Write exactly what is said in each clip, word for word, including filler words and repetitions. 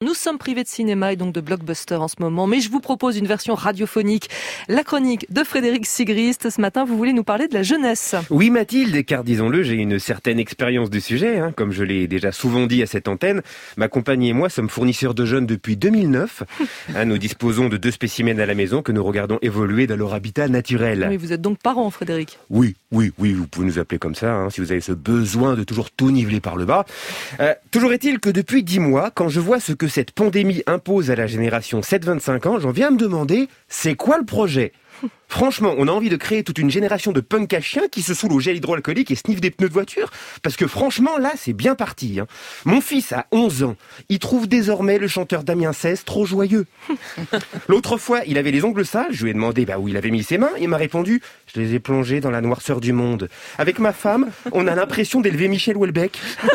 Nous sommes privés de cinéma et donc de blockbuster en ce moment, mais je vous propose une version radiophonique, la chronique de Frédéric Sigrist. Ce matin, vous voulez nous parler de la jeunesse. Oui Mathilde, car disons-le, j'ai une certaine expérience du sujet, hein, comme je l'ai déjà souvent dit à cette antenne. Ma compagne et moi sommes fournisseurs de jeunes depuis deux mille neuf. hein, nous disposons de deux spécimens à la maison que nous regardons évoluer dans leur habitat naturel. Oui, vous êtes donc parent, Frédéric. Oui, oui, oui, vous pouvez nous appeler comme ça, hein, si vous avez ce besoin de toujours tout niveler par le bas. Euh, toujours est-il que depuis dix mois, quand je vois ce que cette pandémie impose à la génération sept vingt-cinq ans, j'en viens à me demander, c'est quoi le projet ? Franchement, on a envie de créer toute une génération de punk à chiens qui se saoulent au gel hydroalcoolique et sniffent des pneus de voiture. Parce que franchement, là, c'est bien parti. Hein. Mon fils a onze ans. Il trouve désormais le chanteur Damien Cesse trop joyeux. L'autre fois, il avait les ongles sales. Je lui ai demandé bah, où il avait mis ses mains. Il m'a répondu, je les ai plongés dans la noirceur du monde. Avec ma femme, on a l'impression d'élever Michel Houellebecq.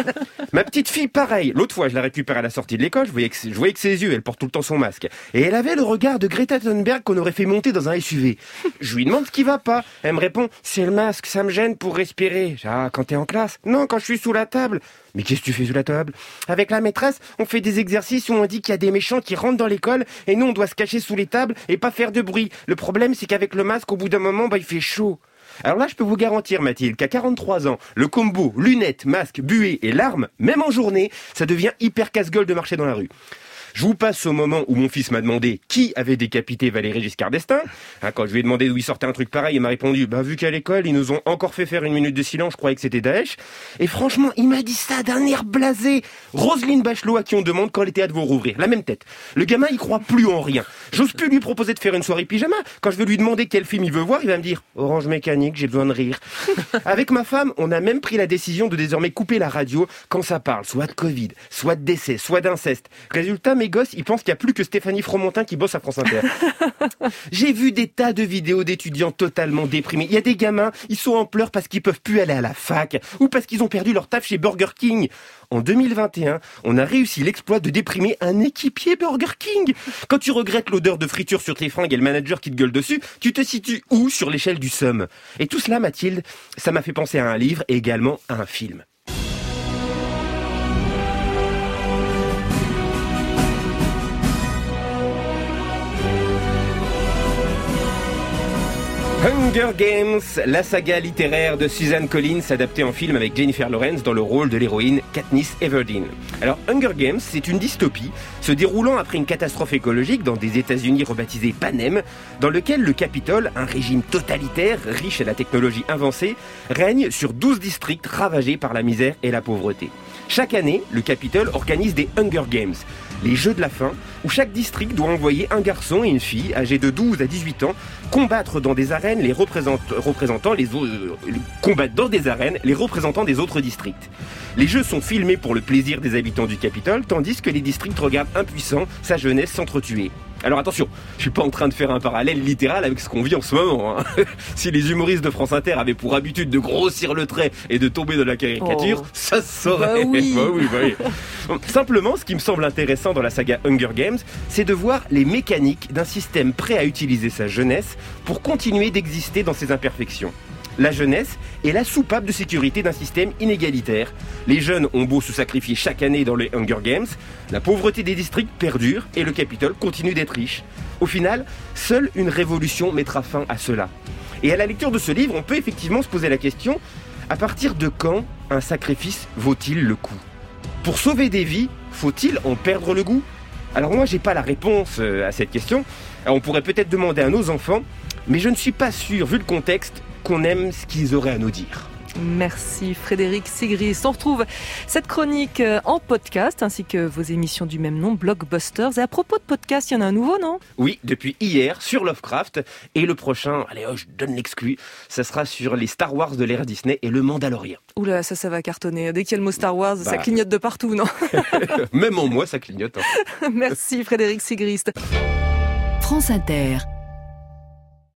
Ma petite fille, pareil. L'autre fois, je la récupère à la sortie de l'école. Je voyais que, je voyais que ses yeux, elle porte tout le temps son masque. Et elle avait le regard de Greta Thunberg qu'on aurait fait monter dans un S U V. Je lui demande ce qui va pas. Elle me répond, c'est le masque, ça me gêne pour respirer. Ah, quand t'es en classe? Non, quand je suis sous la table. Mais qu'est-ce que tu fais sous la table? Avec la maîtresse, on fait des exercices où on dit qu'il y a des méchants qui rentrent dans l'école et nous, on doit se cacher sous les tables et pas faire de bruit. Le problème, c'est qu'avec le masque, au bout d'un moment, bah, il fait chaud. Alors là, je peux vous garantir, Mathilde, qu'à quarante-trois ans, le combo lunettes, masque, buée et larmes, même en journée, ça devient hyper casse-gueule de marcher dans la rue. Je vous passe au moment où mon fils m'a demandé qui avait décapité Valéry Giscard d'Estaing. Hein, quand je lui ai demandé d'où il sortait un truc pareil, il m'a répondu bah, « Vu qu'à l'école, ils nous ont encore fait faire une minute de silence, je croyais que c'était Daesh. » Et franchement, il m'a dit ça d'un air blasé. Roselyne Bachelot, à qui on demande quand les théâtres vont rouvrir. La même tête. Le gamin, il croit plus en rien. J'ose plus lui proposer de faire une soirée pyjama. Quand je veux lui demander quel film il veut voir, il va me dire « Orange Mécanique, j'ai besoin de rire. » Avec ma femme, on a même pris la décision de désormais couper la radio quand ça parle, soit de Covid, soit de décès, soit d'inceste. Résultat, mes gosses, ils pensent qu'il n'y a plus que Stéphanie Fromentin qui bosse à France Inter. J'ai vu des tas de vidéos d'étudiants totalement déprimés. Il y a des gamins, ils sont en pleurs parce qu'ils peuvent plus aller à la fac ou parce qu'ils ont perdu leur taf chez Burger King. En deux mille vingt et un, on a réussi l'exploit de déprimer un équipier Burger King. Quand tu regrettes l'odeur de friture sur tes fringues et le manager qui te gueule dessus, tu te situes où sur l'échelle du seum? Et tout cela, Mathilde, ça m'a fait penser à un livre et également à un film. Hunger Games, la saga littéraire de Suzanne Collins, adaptée en film avec Jennifer Lawrence dans le rôle de l'héroïne Katniss Everdeen. Alors, Hunger Games, c'est une dystopie se déroulant après une catastrophe écologique dans des États-Unis rebaptisés Panem, dans lequel le Capitole, un régime totalitaire, riche à la technologie avancée, règne sur douze districts ravagés par la misère et la pauvreté. Chaque année, le Capitole organise des Hunger Games, les Jeux de la faim, où chaque district doit envoyer un garçon et une fille âgés de douze à dix-huit ans combattre dans des arènes les représent- représentant les autres, euh, combattre dans des arènes les représentants des autres districts. Les jeux sont filmés pour le plaisir des habitants du Capitole, tandis que les districts regardent impuissants sa jeunesse s'entretuer. Alors attention, je suis pas en train de faire un parallèle littéral avec ce qu'on vit en ce moment. Hein. Si les humoristes de France Inter avaient pour habitude de grossir le trait et de tomber dans la caricature, oh. ça se saurait. Bah oui. bah oui, bah oui. Simplement, ce qui me semble intéressant dans la saga Hunger Games, c'est de voir les mécaniques d'un système prêt à utiliser sa jeunesse pour continuer d'exister dans ses imperfections. La jeunesse est la soupape de sécurité d'un système inégalitaire. Les jeunes ont beau se sacrifier chaque année dans les Hunger Games, la pauvreté des districts perdure et le Capitole continue d'être riche. Au final, seule une révolution mettra fin à cela. Et à la lecture de ce livre, on peut effectivement se poser la question, à partir de quand un sacrifice vaut-il le coup ? Pour sauver des vies, faut-il en perdre le goût ? Alors moi, j'ai pas la réponse à cette question. Alors, on pourrait peut-être demander à nos enfants, mais je ne suis pas sûr, vu le contexte, qu'on aime ce qu'ils auraient à nous dire. Merci Frédéric Sigrist. On retrouve cette chronique en podcast ainsi que vos émissions du même nom, Blockbusters. Et à propos de podcast, il y en a un nouveau, non ? Oui, depuis hier, sur Lovecraft. Et le prochain, allez, oh, je donne l'exclu, ça sera sur les Star Wars de l'ère Disney et le Mandalorian. Oula, ça, ça va cartonner. Dès qu'il y a le mot Star Wars, bah... ça clignote de partout, non ? Même en moi, ça clignote. Hein. Merci Frédéric Sigrist. France Inter.